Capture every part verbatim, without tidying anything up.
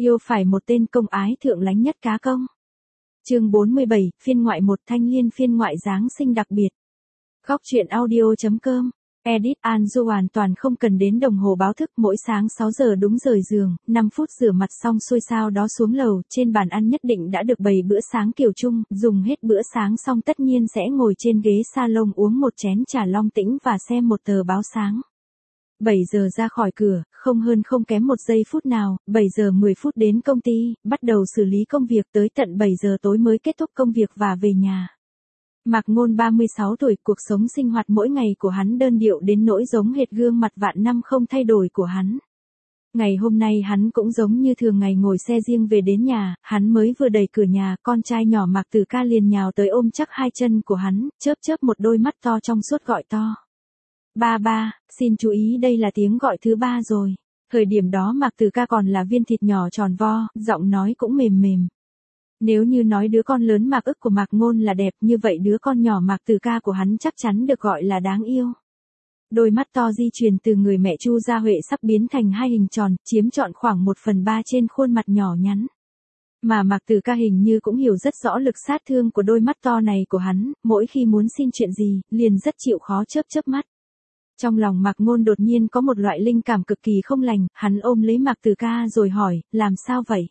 Yêu phải một tên công ái thượng lãnh nhất cá công. Chương bốn mươi bảy, phiên ngoại một thanh liên phiên ngoại Giáng sinh đặc biệt. Góc truyện audio.com. Edit Anju hoàn toàn không cần đến đồng hồ báo thức, mỗi sáng sáu giờ đúng rời giường, năm phút rửa mặt xong xuôi sau đó xuống lầu, trên bàn ăn nhất định đã được bày bữa sáng kiểu chung, dùng hết bữa sáng xong tất nhiên sẽ ngồi trên ghế salon uống một chén trà long tĩnh và xem một tờ báo sáng. bảy giờ ra khỏi cửa, không hơn không kém một giây phút nào, bảy giờ mười phút đến công ty, bắt đầu xử lý công việc tới tận bảy giờ tối mới kết thúc công việc và về nhà. Mạc Ngôn ba mươi sáu tuổi, cuộc sống sinh hoạt mỗi ngày của hắn đơn điệu đến nỗi giống hệt gương mặt vạn năm không thay đổi của hắn. Ngày hôm nay hắn cũng giống như thường ngày ngồi xe riêng về đến nhà, hắn mới vừa đẩy cửa nhà, con trai nhỏ Mạc Tử Ca liền nhào tới ôm chắc hai chân của hắn, chớp chớp một đôi mắt to trong suốt gọi to. Ba ba, xin chú ý đây là tiếng gọi thứ ba rồi. Thời điểm đó Mạc Tử Ca còn là viên thịt nhỏ tròn vo, giọng nói cũng mềm mềm. Nếu như nói đứa con lớn Mạc Ức của Mạc Ngôn là đẹp, như vậy đứa con nhỏ Mạc Tử Ca của hắn chắc chắn được gọi là đáng yêu. Đôi mắt to di truyền từ người mẹ Chu Gia Huệ sắp biến thành hai hình tròn, chiếm trọn khoảng một phần ba trên khuôn mặt nhỏ nhắn. Mà Mạc Tử Ca hình như cũng hiểu rất rõ lực sát thương của đôi mắt to này của hắn, mỗi khi muốn xin chuyện gì, liền rất chịu khó chớp chớp mắt. Trong lòng Mạc Ngôn đột nhiên có một loại linh cảm cực kỳ không lành, hắn ôm lấy Mạc Tử Ca rồi hỏi, làm sao vậy?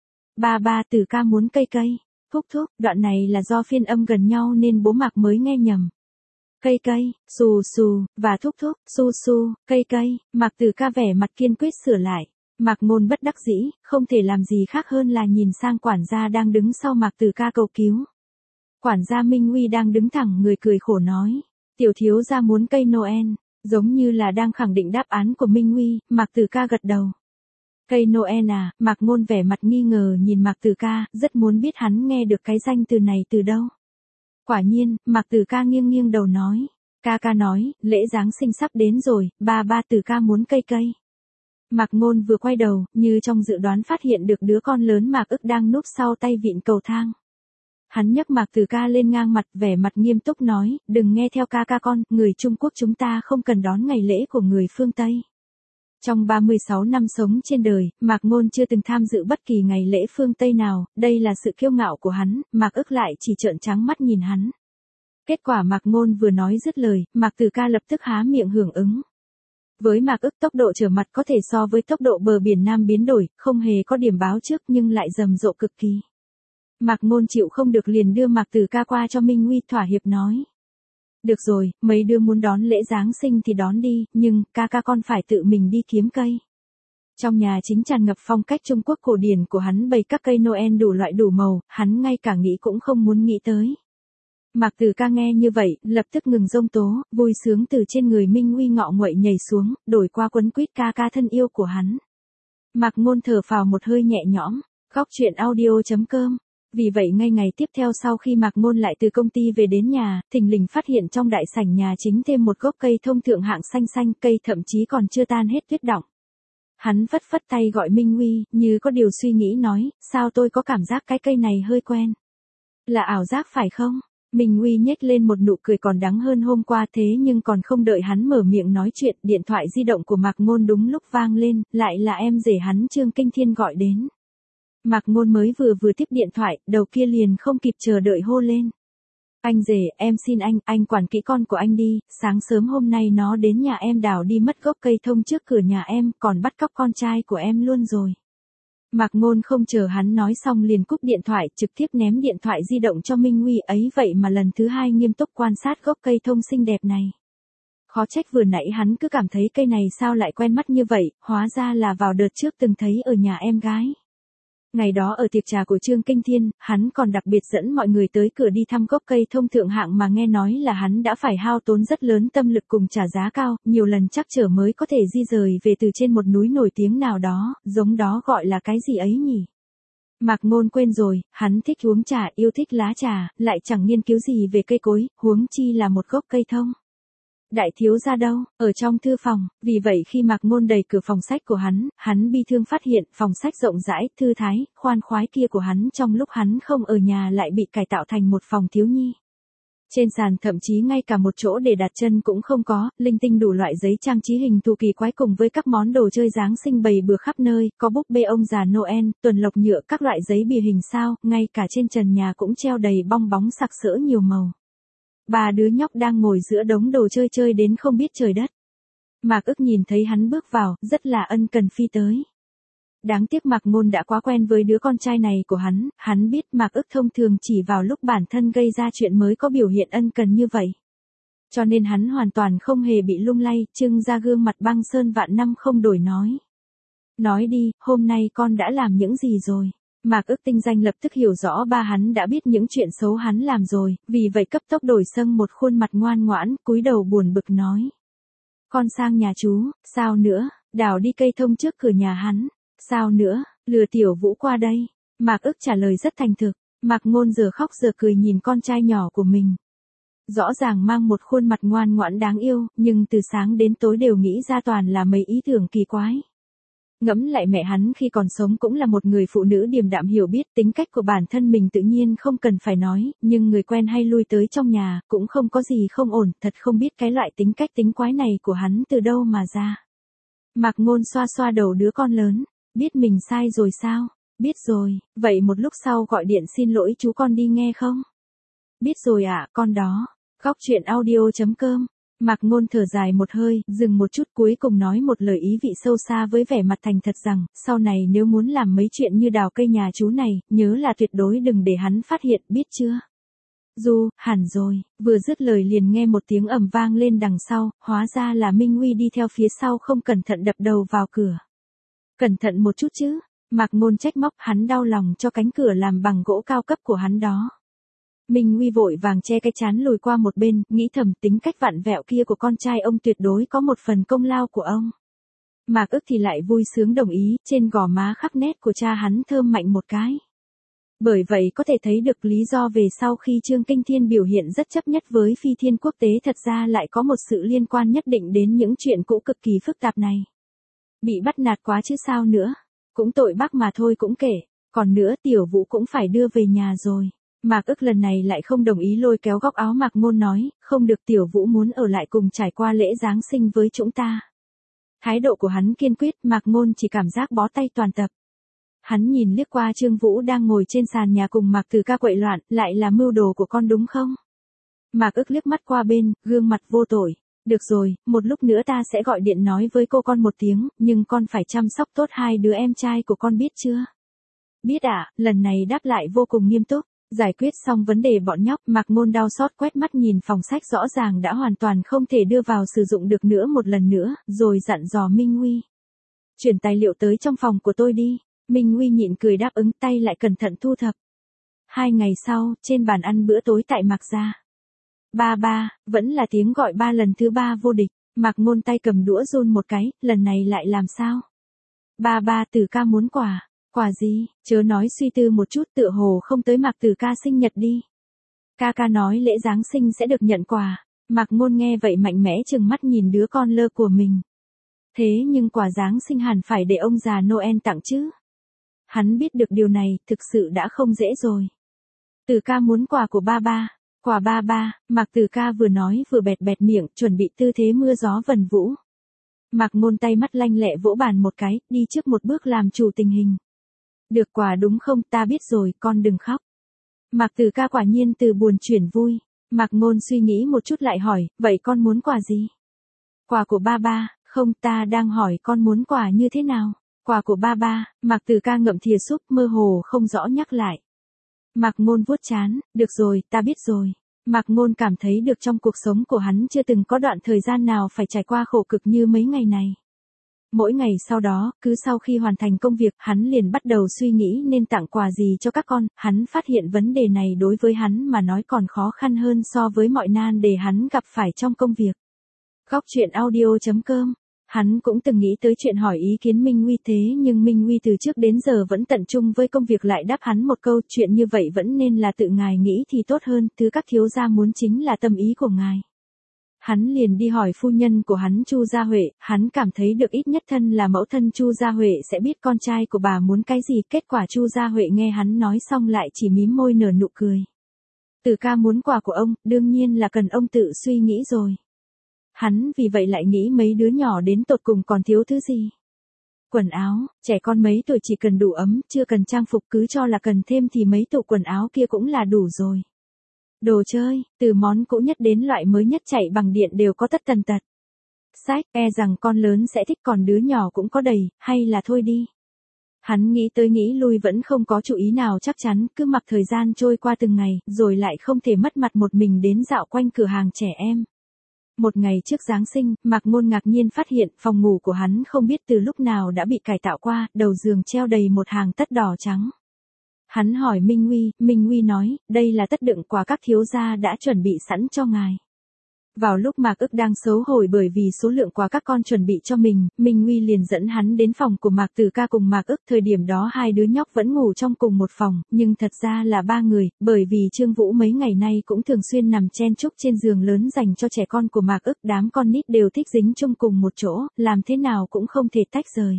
Ba ba, Tử Ca muốn cây cây. Thúc thúc, đoạn này là do phiên âm gần nhau nên bố Mạc mới nghe nhầm. Cây cây, xù xù, và thúc thúc, su su, cây cây, Mạc Tử Ca vẻ mặt kiên quyết sửa lại. Mạc Ngôn bất đắc dĩ, không thể làm gì khác hơn là nhìn sang quản gia đang đứng sau Mạc Tử Ca cầu cứu. Quản gia Minh Huy đang đứng thẳng người cười khổ nói, tiểu thiếu gia muốn cây Noel. Giống như là đang khẳng định đáp án của Minh Huy, Mạc Tử Ca gật đầu. Cây Noel à, Mạc Ngôn vẻ mặt nghi ngờ nhìn Mạc Tử Ca, rất muốn biết hắn nghe được cái danh từ này từ đâu. Quả nhiên, Mạc Tử Ca nghiêng nghiêng đầu nói. Ca ca nói, lễ Giáng sinh sắp đến rồi, ba ba Tử Ca muốn cây cây. Mạc Ngôn vừa quay đầu, như trong dự đoán phát hiện được đứa con lớn Mạc Ức đang núp sau tay vịn cầu thang. Hắn nhấc Mạc Tử Ca lên ngang mặt, vẻ mặt nghiêm túc nói, đừng nghe theo ca ca con, người Trung Quốc chúng ta không cần đón ngày lễ của người phương Tây. Trong ba mươi sáu năm sống trên đời, Mạc Ngôn chưa từng tham dự bất kỳ ngày lễ phương Tây nào, đây là sự kiêu ngạo của hắn, Mạc Ức lại chỉ trợn trắng mắt nhìn hắn. Kết quả Mạc Ngôn vừa nói dứt lời, Mạc Tử Ca lập tức há miệng hưởng ứng. Với Mạc Ức tốc độ trở mặt có thể so với tốc độ bờ biển Nam biến đổi, không hề có điểm báo trước nhưng lại rầm rộ cực kỳ. Mạc Ngôn chịu không được liền đưa Mạc Tử Ca qua cho Minh Huy thỏa hiệp nói. Được rồi, mấy đứa muốn đón lễ Giáng sinh thì đón đi, nhưng ca ca con phải tự mình đi kiếm cây. Trong nhà chính tràn ngập phong cách Trung Quốc cổ điển của hắn bày các cây Noel đủ loại đủ màu, hắn ngay cả nghĩ cũng không muốn nghĩ tới. Mạc Tử Ca nghe như vậy, lập tức ngừng giông tố, vui sướng từ trên người Minh Huy ngọ nguậy nhảy xuống, đổi qua quấn quýt ca ca thân yêu của hắn. Mạc Ngôn thở phào một hơi nhẹ nhõm, góc truyện audio.com. Vì vậy ngay ngày tiếp theo sau khi Mạc Ngôn lại từ công ty về đến nhà, thình lình phát hiện trong đại sảnh nhà chính thêm một gốc cây thông thượng hạng xanh xanh, cây thậm chí còn chưa tan hết tuyết đọng. Hắn phất phất tay gọi Minh Huy, như có điều suy nghĩ nói, sao tôi có cảm giác cái cây này hơi quen. Là ảo giác phải không? Minh Huy nhếch lên một nụ cười còn đắng hơn hôm qua, thế nhưng còn không đợi hắn mở miệng nói chuyện, điện thoại di động của Mạc Ngôn đúng lúc vang lên, lại là em rể hắn Trương Kinh Thiên gọi đến. Mạc Ngôn mới vừa vừa tiếp điện thoại, đầu kia liền không kịp chờ đợi hô lên. Anh rể, em xin anh, anh quản kỹ con của anh đi, sáng sớm hôm nay nó đến nhà em đào đi mất gốc cây thông trước cửa nhà em, còn bắt cóc con trai của em luôn rồi. Mạc Ngôn không chờ hắn nói xong liền cúp điện thoại, trực tiếp ném điện thoại di động cho Minh Huy, ấy vậy mà lần thứ hai nghiêm túc quan sát gốc cây thông xinh đẹp này. Khó trách vừa nãy hắn cứ cảm thấy cây này sao lại quen mắt như vậy, hóa ra là vào đợt trước từng thấy ở nhà em gái. Ngày đó ở tiệc trà của Trương Kinh Thiên, hắn còn đặc biệt dẫn mọi người tới cửa đi thăm gốc cây thông thượng hạng mà nghe nói là hắn đã phải hao tốn rất lớn tâm lực cùng trả giá cao, nhiều lần chắc trở mới có thể di rời về từ trên một núi nổi tiếng nào đó, giống đó gọi là cái gì ấy nhỉ? Mạc Ngôn quên rồi, hắn thích uống trà, yêu thích lá trà, lại chẳng nghiên cứu gì về cây cối, huống chi là một gốc cây thông. Đại thiếu gia đâu, ở trong thư phòng, vì vậy khi Mạc Ngôn đẩy cửa phòng sách của hắn, hắn bi thương phát hiện phòng sách rộng rãi, thư thái, khoan khoái kia của hắn trong lúc hắn không ở nhà lại bị cải tạo thành một phòng thiếu nhi. Trên sàn thậm chí ngay cả một chỗ để đặt chân cũng không có, linh tinh đủ loại giấy trang trí hình thù kỳ quái cùng với các món đồ chơi Giáng sinh bày bừa khắp nơi, có búp bê ông già Noel, tuần lộc nhựa, các loại giấy bìa hình sao, ngay cả trên trần nhà cũng treo đầy bong bóng sặc sỡ nhiều màu. Ba đứa nhóc đang ngồi giữa đống đồ chơi chơi đến không biết trời đất. Mạc Ức nhìn thấy hắn bước vào, rất là ân cần phi tới. Đáng tiếc Mạc Ngôn đã quá quen với đứa con trai này của hắn, hắn biết Mạc Ức thông thường chỉ vào lúc bản thân gây ra chuyện mới có biểu hiện ân cần như vậy. Cho nên hắn hoàn toàn không hề bị lung lay, trưng ra gương mặt băng sơn vạn năm không đổi nói. Nói đi, hôm nay con đã làm những gì rồi? Mạc Ức tinh danh lập tức hiểu rõ ba hắn đã biết những chuyện xấu hắn làm rồi, vì vậy cấp tốc đổi sang một khuôn mặt ngoan ngoãn, cúi đầu buồn bực nói. Con sang nhà chú, sao nữa, đào đi cây thông trước cửa nhà hắn. Sao nữa, lừa Tiểu Vũ qua đây. Mạc Ức trả lời rất thành thực. Mạc Ngôn giờ khóc giờ cười nhìn con trai nhỏ của mình. Rõ ràng mang một khuôn mặt ngoan ngoãn đáng yêu, nhưng từ sáng đến tối đều nghĩ ra toàn là mấy ý tưởng kỳ quái. Ngẫm lại mẹ hắn khi còn sống cũng là một người phụ nữ điềm đạm hiểu biết, tính cách của bản thân mình tự nhiên không cần phải nói, nhưng người quen hay lui tới trong nhà, cũng không có gì không ổn, thật không biết cái loại tính cách tính quái này của hắn từ đâu mà ra. Mạc Ngôn xoa xoa đầu đứa con lớn. Biết mình sai rồi sao? Biết rồi, vậy một lúc sau gọi điện xin lỗi chú con đi nghe không? Biết rồi ạ, à, con đó. Góc truyện audio chấm com. Mạc Ngôn thở dài một hơi, dừng một chút cuối cùng nói một lời ý vị sâu xa với vẻ mặt thành thật rằng, sau này nếu muốn làm mấy chuyện như đào cây nhà chú này, nhớ là tuyệt đối đừng để hắn phát hiện, biết chưa? Du, hẳn rồi, vừa dứt lời liền nghe một tiếng ầm vang lên đằng sau, hóa ra là Minh Huy đi theo phía sau không cẩn thận đập đầu vào cửa. Cẩn thận một chút chứ, Mạc Ngôn trách móc, hắn đau lòng cho cánh cửa làm bằng gỗ cao cấp của hắn đó. Minh Huy vội vàng che cái trán lùi qua một bên, nghĩ thầm tính cách vặn vẹo kia của con trai ông tuyệt đối có một phần công lao của ông. Mạc Ức thì lại vui sướng đồng ý, trên gò má khắc nét của cha hắn thơm mạnh một cái. Bởi vậy có thể thấy được lý do về sau khi Trương Kinh Thiên biểu hiện rất chấp nhất với Phi Thiên Quốc tế thật ra lại có một sự liên quan nhất định đến những chuyện cũ cực kỳ phức tạp này. Bị bắt nạt quá chứ sao nữa, cũng tội bác mà thôi cũng kể, còn nữa Tiểu Vũ cũng phải đưa về nhà rồi. Mạc Ức lần này lại không đồng ý lôi kéo góc áo Mạc Ngôn nói, không được, Tiểu Vũ muốn ở lại cùng trải qua lễ Giáng sinh với chúng ta. Thái độ của hắn kiên quyết, Mạc Ngôn chỉ cảm giác bó tay toàn tập. Hắn nhìn liếc qua Trương Vũ đang ngồi trên sàn nhà cùng Mạc Từ Ca quậy loạn, lại là mưu đồ của con đúng không? Mạc Ức liếc mắt qua bên, gương mặt vô tội. Được rồi, một lúc nữa ta sẽ gọi điện nói với cô con một tiếng, nhưng con phải chăm sóc tốt hai đứa em trai của con biết chưa? Biết ạ, à, lần này đáp lại vô cùng nghiêm túc. Giải quyết xong vấn đề bọn nhóc, Mạc Ngôn đau xót quét mắt nhìn phòng sách rõ ràng đã hoàn toàn không thể đưa vào sử dụng được nữa một lần nữa, rồi dặn dò Minh Huy. Chuyển tài liệu tới trong phòng của tôi đi. Minh Huy nhịn cười đáp ứng, tay lại cẩn thận thu thập. Hai ngày sau, trên bàn ăn bữa tối tại Mạc gia. Ba ba, vẫn là tiếng gọi ba lần thứ ba vô địch. Mạc Ngôn tay cầm đũa run một cái, lần này lại làm sao? Ba ba, Từ Ca muốn quà. Quà gì? Chớ nói suy tư một chút, tựa hồ không tới Mạc Từ Ca sinh nhật đi. Ca ca nói lễ Giáng sinh sẽ được nhận quà. Mạc Ngôn nghe vậy mạnh mẽ trừng mắt nhìn đứa con lơ của mình. Thế nhưng quà Giáng sinh hẳn phải để ông già Noel tặng chứ. Hắn biết được điều này, thực sự đã không dễ rồi. Từ Ca muốn quà của ba ba. Quà ba ba, Mạc Từ Ca vừa nói vừa bẹt bẹt miệng, chuẩn bị tư thế mưa gió vần vũ. Mạc Ngôn tay mắt lanh lẹ vỗ bàn một cái, đi trước một bước làm chủ tình hình. Được quà đúng không, ta biết rồi, con đừng khóc. Mạc Từ Ca quả nhiên từ buồn chuyển vui. Mạc Ngôn suy nghĩ một chút lại hỏi, vậy con muốn quà gì? Quà của ba ba, không, ta đang hỏi con muốn quà như thế nào? Quà của ba ba, Mạc Từ Ca ngậm thìa súp, mơ hồ không rõ nhắc lại. Mạc Ngôn vuốt trán, được rồi, ta biết rồi. Mạc Ngôn cảm thấy được trong cuộc sống của hắn chưa từng có đoạn thời gian nào phải trải qua khổ cực như mấy ngày này. Mỗi ngày sau đó, cứ sau khi hoàn thành công việc, hắn liền bắt đầu suy nghĩ nên tặng quà gì cho các con, hắn phát hiện vấn đề này đối với hắn mà nói còn khó khăn hơn so với mọi nan đề hắn gặp phải trong công việc. Góc truyện audio chấm com. Hắn cũng từng nghĩ tới chuyện hỏi ý kiến Minh Huy thế nhưng Minh Huy từ trước đến giờ vẫn tận trung với công việc lại đáp hắn một câu chuyện như vậy vẫn nên là tự ngài nghĩ thì tốt hơn, thứ các thiếu gia muốn chính là tâm ý của ngài. Hắn liền đi hỏi phu nhân của hắn Chu Gia Huệ, hắn cảm thấy được ít nhất thân là mẫu thân Chu Gia Huệ sẽ biết con trai của bà muốn cái gì, kết quả Chu Gia Huệ nghe hắn nói xong lại chỉ mím môi nở nụ cười. Từ ca muốn quà của ông, đương nhiên là cần ông tự suy nghĩ rồi. Hắn vì vậy lại nghĩ mấy đứa nhỏ đến tột cùng còn thiếu thứ gì. Quần áo, trẻ con mấy tuổi chỉ cần đủ ấm, chưa cần trang phục, cứ cho là cần thêm thì mấy tủ quần áo kia cũng là đủ rồi. Đồ chơi, từ món cũ nhất đến loại mới nhất chạy bằng điện đều có tất tần tật. Sách, e rằng con lớn sẽ thích, còn đứa nhỏ cũng có đầy, hay là thôi đi. Hắn nghĩ tới nghĩ lui vẫn không có chủ ý nào chắc chắn, cứ mặc thời gian trôi qua từng ngày, rồi lại không thể mất mặt một mình đến dạo quanh cửa hàng trẻ em. Một ngày trước Giáng sinh, Mạc Ngôn ngạc nhiên phát hiện phòng ngủ của hắn không biết từ lúc nào đã bị cải tạo qua, đầu giường treo đầy một hàng tất đỏ trắng. Hắn hỏi Minh Huy, Minh Huy nói, đây là tất đựng quà các thiếu gia đã chuẩn bị sẵn cho ngài. Vào lúc Mạc Ức đang xấu hổ bởi vì số lượng quà các con chuẩn bị cho mình, Minh Huy liền dẫn hắn đến phòng của Mạc Tử Ca cùng Mạc Ức. Thời điểm đó hai đứa nhóc vẫn ngủ trong cùng một phòng, nhưng thật ra là ba người, bởi vì Trương Vũ mấy ngày nay cũng thường xuyên nằm chen chúc trên giường lớn dành cho trẻ con của Mạc Ức. Đám con nít đều thích dính chung cùng một chỗ, làm thế nào cũng không thể tách rời.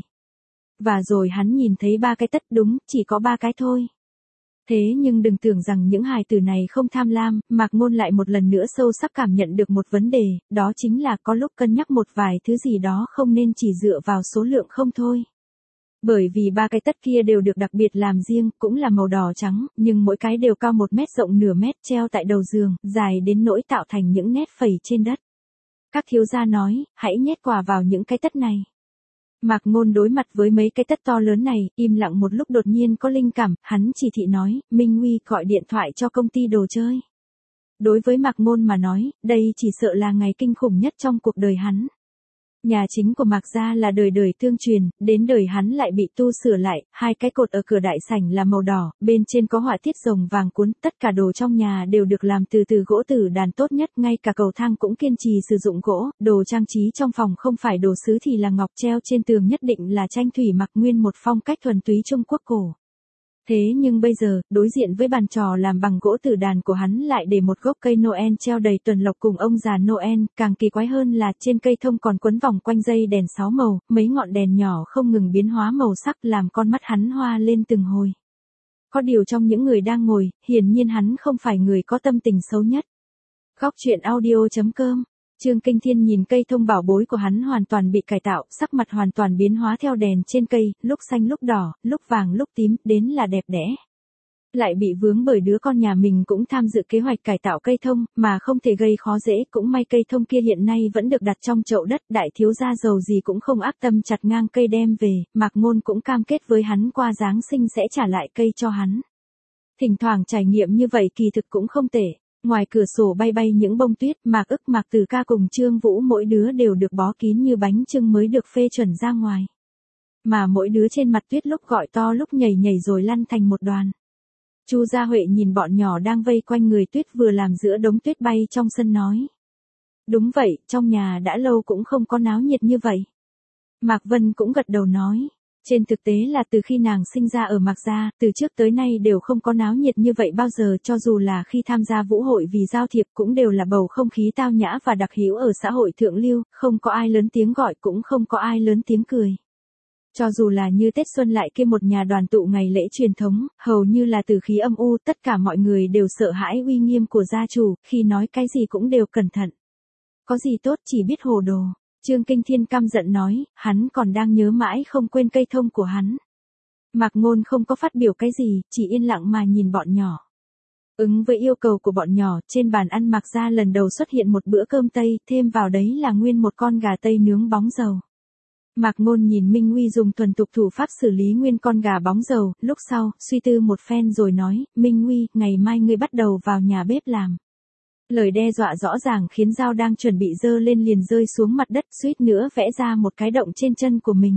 Và rồi hắn nhìn thấy ba cái tất, đúng, chỉ có ba cái thôi. Thế nhưng đừng tưởng rằng những hài tử này không tham lam, Mạc Ngôn lại một lần nữa sâu sắc cảm nhận được một vấn đề, đó chính là có lúc cân nhắc một vài thứ gì đó không nên chỉ dựa vào số lượng không thôi. Bởi vì ba cái tất kia đều được đặc biệt làm riêng, cũng là màu đỏ trắng, nhưng mỗi cái đều cao một mét rộng nửa mét treo tại đầu giường, dài đến nỗi tạo thành những nét phẩy trên đất. Các thiếu gia nói, hãy nhét quà vào những cái tất này. Mạc Ngôn đối mặt với mấy cái tất to lớn này, im lặng một lúc đột nhiên có linh cảm, hắn chỉ thị nói, Minh Huy gọi điện thoại cho công ty đồ chơi. Đối với Mạc Ngôn mà nói, đây chỉ sợ là ngày kinh khủng nhất trong cuộc đời hắn. Nhà chính của Mạc gia là đời đời tương truyền, đến đời hắn lại bị tu sửa lại, hai cái cột ở cửa đại sảnh là màu đỏ, bên trên có họa tiết rồng vàng cuốn, tất cả đồ trong nhà đều được làm từ từ gỗ tử đàn tốt nhất, ngay cả cầu thang cũng kiên trì sử dụng gỗ, đồ trang trí trong phòng không phải đồ sứ thì là ngọc, treo trên tường nhất định là tranh thủy mặc, nguyên một phong cách thuần túy Trung Quốc cổ. Thế nhưng bây giờ, đối diện với bàn trò làm bằng gỗ tử đàn của hắn lại để một gốc cây Noel treo đầy tuần lộc cùng ông già Noel, càng kỳ quái hơn là trên cây thông còn quấn vòng quanh dây đèn sáu màu, mấy ngọn đèn nhỏ không ngừng biến hóa màu sắc làm con mắt hắn hoa lên từng hồi. Có điều trong những người đang ngồi, hiển nhiên hắn không phải người có tâm tình xấu nhất. Góc truyện audio chấm com Trương Kinh Thiên nhìn cây thông bảo bối của hắn hoàn toàn bị cải tạo, sắc mặt hoàn toàn biến hóa theo đèn trên cây, lúc xanh lúc đỏ, lúc vàng lúc tím, đến là đẹp đẽ. Lại bị vướng bởi đứa con nhà mình cũng tham dự kế hoạch cải tạo cây thông, mà không thể gây khó dễ, cũng may cây thông kia hiện nay vẫn được đặt trong chậu đất, đại thiếu gia giàu gì cũng không ác tâm chặt ngang cây đem về, Mạc Ngôn cũng cam kết với hắn qua Giáng sinh sẽ trả lại cây cho hắn. Thỉnh thoảng trải nghiệm như vậy kỳ thực cũng không tệ. Ngoài cửa sổ bay bay những bông tuyết, Mạc Ức, Mạc Tử Ca cùng Trương Vũ mỗi đứa đều được bó kín như bánh chưng mới được phê chuẩn ra ngoài. Mà mỗi đứa trên mặt tuyết lúc gọi to lúc nhảy nhảy rồi lăn thành một đoàn. Chu Gia Huệ nhìn bọn nhỏ đang vây quanh người tuyết vừa làm giữa đống tuyết bay trong sân nói. Đúng vậy, trong nhà đã lâu cũng không có náo nhiệt như vậy. Mạc Vân cũng gật đầu nói. Trên thực tế là từ khi nàng sinh ra ở Mạc gia, từ trước tới nay đều không có náo nhiệt như vậy bao giờ, cho dù là khi tham gia vũ hội vì giao thiệp cũng đều là bầu không khí tao nhã và đặc hữu ở xã hội thượng lưu, không có ai lớn tiếng gọi cũng không có ai lớn tiếng cười. Cho dù là như Tết Xuân lại kia một nhà đoàn tụ ngày lễ truyền thống, hầu như là từ khí âm u, tất cả mọi người đều sợ hãi uy nghiêm của gia chủ, khi nói cái gì cũng đều cẩn thận. Có gì tốt chỉ biết hồ đồ. Trương Kinh Thiên căm giận nói, hắn còn đang nhớ mãi không quên cây thông của hắn. Mạc Ngôn không có phát biểu cái gì, chỉ yên lặng mà nhìn bọn nhỏ. Ứng với yêu cầu của bọn nhỏ, trên bàn ăn Mạc gia lần đầu xuất hiện một bữa cơm Tây, thêm vào đấy là nguyên một con gà Tây nướng bóng dầu. Mạc Ngôn nhìn Minh Huy dùng thuần tục thủ pháp xử lý nguyên con gà bóng dầu, lúc sau, suy tư một phen rồi nói, Minh Huy, ngày mai ngươi bắt đầu vào nhà bếp làm. Lời đe dọa rõ ràng khiến dao đang chuẩn bị dơ lên liền rơi xuống mặt đất, suýt nữa vẽ ra một cái động trên chân của mình.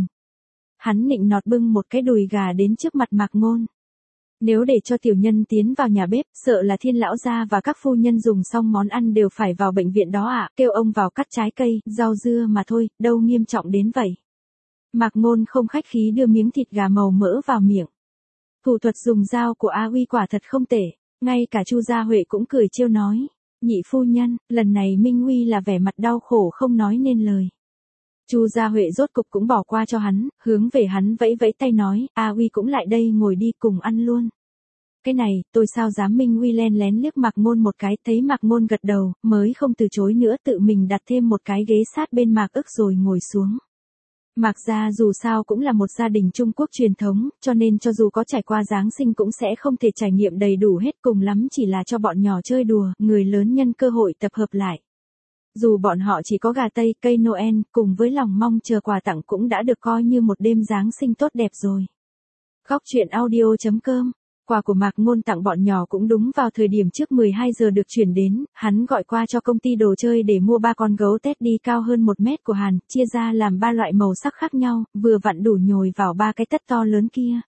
Hắn nịnh nọt bưng một cái đùi gà đến trước mặt Mạc Ngôn. Nếu để cho tiểu nhân tiến vào nhà bếp, sợ là Thiên lão gia và các phu nhân dùng xong món ăn đều phải vào bệnh viện đó ạ, à, kêu ông vào cắt trái cây, rau dưa mà thôi, đâu nghiêm trọng đến vậy. Mạc Ngôn không khách khí đưa miếng thịt gà màu mỡ vào miệng. Thủ thuật dùng dao của A Uy quả thật không tệ, ngay cả Chu Gia Huệ cũng cười trêu nói. Nhị phu nhân, lần này Minh Huy là vẻ mặt đau khổ không nói nên lời. Chu Gia Huệ rốt cục cũng bỏ qua cho hắn, hướng về hắn vẫy vẫy tay nói, A Uy cũng lại đây ngồi đi cùng ăn luôn. cái này, tôi sao dám. Minh Uy len lén liếc Mạc Ngôn một cái, thấy Mạc Ngôn gật đầu, mới không từ chối nữa, tự mình đặt thêm một cái ghế sát bên Mạc Ức rồi ngồi xuống. Mạc gia dù sao cũng là một gia đình Trung Quốc truyền thống, cho nên cho dù có trải qua Giáng sinh cũng sẽ không thể trải nghiệm đầy đủ hết, cùng lắm chỉ là cho bọn nhỏ chơi đùa, người lớn nhân cơ hội tập hợp lại. Dù bọn họ chỉ có gà tây, cây Noel, cùng với lòng mong chờ quà tặng cũng đã được coi như một đêm Giáng sinh tốt đẹp rồi. Góc truyện audio chấm com. Quà của Mạc Ngôn tặng bọn nhỏ cũng đúng vào thời điểm trước mười hai giờ được chuyển đến, hắn gọi qua cho công ty đồ chơi để mua ba con gấu Teddy cao hơn một mét của Hàn, chia ra làm ba loại màu sắc khác nhau, vừa vặn đủ nhồi vào ba cái tất to lớn kia.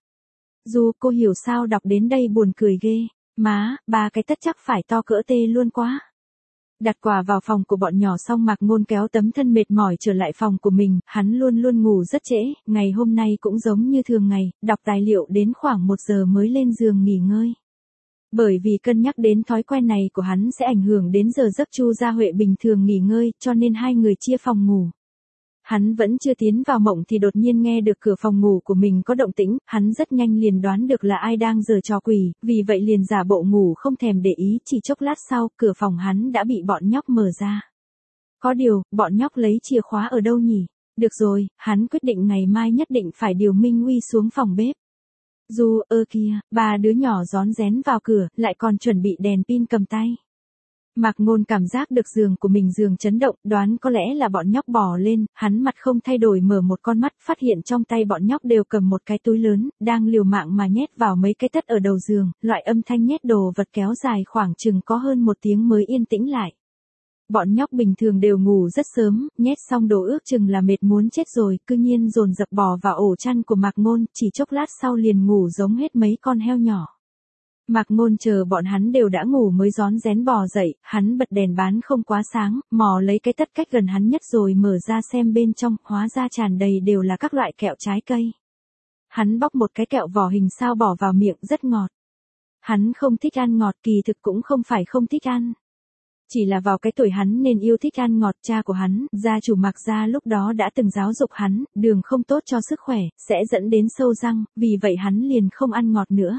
Dù cô hiểu sao đọc đến đây buồn cười ghê, má, ba cái tất chắc phải to cỡ tê luôn quá. Đặt quà vào phòng của bọn nhỏ xong Mạc Ngôn kéo tấm thân mệt mỏi trở lại phòng của mình, hắn luôn luôn ngủ rất trễ, ngày hôm nay cũng giống như thường ngày, đọc tài liệu đến khoảng một giờ mới lên giường nghỉ ngơi. Bởi vì cân nhắc đến thói quen này của hắn sẽ ảnh hưởng đến giờ giấc Chu Gia Huệ bình thường nghỉ ngơi, cho nên hai người chia phòng ngủ. Hắn vẫn chưa tiến vào mộng thì đột nhiên nghe được cửa phòng ngủ của mình có động tĩnh, hắn rất nhanh liền đoán được là ai đang giở trò quỷ, vì vậy liền giả bộ ngủ không thèm để ý, chỉ chốc lát sau, cửa phòng hắn đã bị bọn nhóc mở ra. Có điều, bọn nhóc lấy chìa khóa ở đâu nhỉ? Được rồi, hắn quyết định ngày mai nhất định phải điều Minh Uy xuống phòng bếp. Dù, ơ kìa, ba đứa nhỏ rón rén vào cửa, lại còn chuẩn bị đèn pin cầm tay. Mạc Ngôn cảm giác được giường của mình giường chấn động, đoán có lẽ là bọn nhóc bò lên, hắn mặt không thay đổi mở một con mắt, phát hiện trong tay bọn nhóc đều cầm một cái túi lớn, đang liều mạng mà nhét vào mấy cái tất ở đầu giường, loại âm thanh nhét đồ vật kéo dài khoảng chừng có hơn một tiếng mới yên tĩnh lại. Bọn nhóc bình thường đều ngủ rất sớm, nhét xong đồ ước chừng là mệt muốn chết rồi, cư nhiên dồn dập bò vào ổ chăn của Mạc Ngôn, chỉ chốc lát sau liền ngủ giống hết mấy con heo nhỏ. Mạc Ngôn chờ bọn hắn đều đã ngủ mới rón rén bò dậy, hắn bật đèn bán không quá sáng, mò lấy cái tất cách gần hắn nhất rồi mở ra xem bên trong, hóa ra tràn đầy đều là các loại kẹo trái cây. Hắn bóc một cái kẹo vỏ hình sao bỏ vào miệng rất ngọt. Hắn không thích ăn ngọt, kỳ thực cũng không phải không thích ăn. Chỉ là vào cái tuổi hắn nên yêu thích ăn ngọt, cha của hắn, gia chủ Mạc gia lúc đó đã từng giáo dục hắn, đường không tốt cho sức khỏe, sẽ dẫn đến sâu răng, vì vậy hắn liền không ăn ngọt nữa.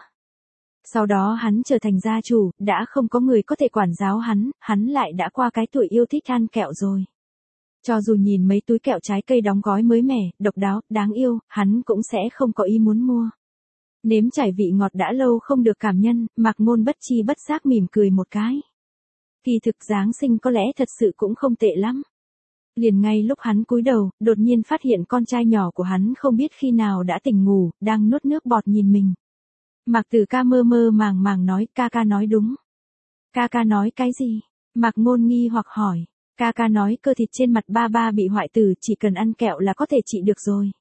Sau đó hắn trở thành gia chủ, đã không có người có thể quản giáo hắn, hắn lại đã qua cái tuổi yêu thích ăn kẹo rồi. Cho dù nhìn mấy túi kẹo trái cây đóng gói mới mẻ, độc đáo, đáng yêu, hắn cũng sẽ không có ý muốn mua. Nếm trải vị ngọt đã lâu không được cảm nhận, Mạc Ngôn bất chi bất giác mỉm cười một cái. Kỳ thực Giáng sinh có lẽ thật sự cũng không tệ lắm. Liền ngay lúc hắn cúi đầu, đột nhiên phát hiện con trai nhỏ của hắn không biết khi nào đã tỉnh ngủ, đang nuốt nước bọt nhìn mình. Mạc Tử Ca mơ mơ màng màng nói, ca ca nói đúng. Ca ca nói cái gì? Mạc Ngôn nghi hoặc hỏi. Ca ca nói cơ thịt trên mặt ba ba bị hoại tử, chỉ cần ăn kẹo là có thể trị được rồi.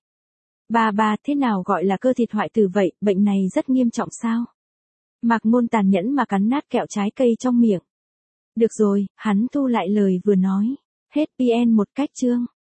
Ba ba, thế nào gọi là cơ thịt hoại tử vậy, bệnh này rất nghiêm trọng sao? Mạc Ngôn tàn nhẫn mà cắn nát kẹo trái cây trong miệng. Được rồi, hắn thu lại lời vừa nói. Hết pê en một cách chương.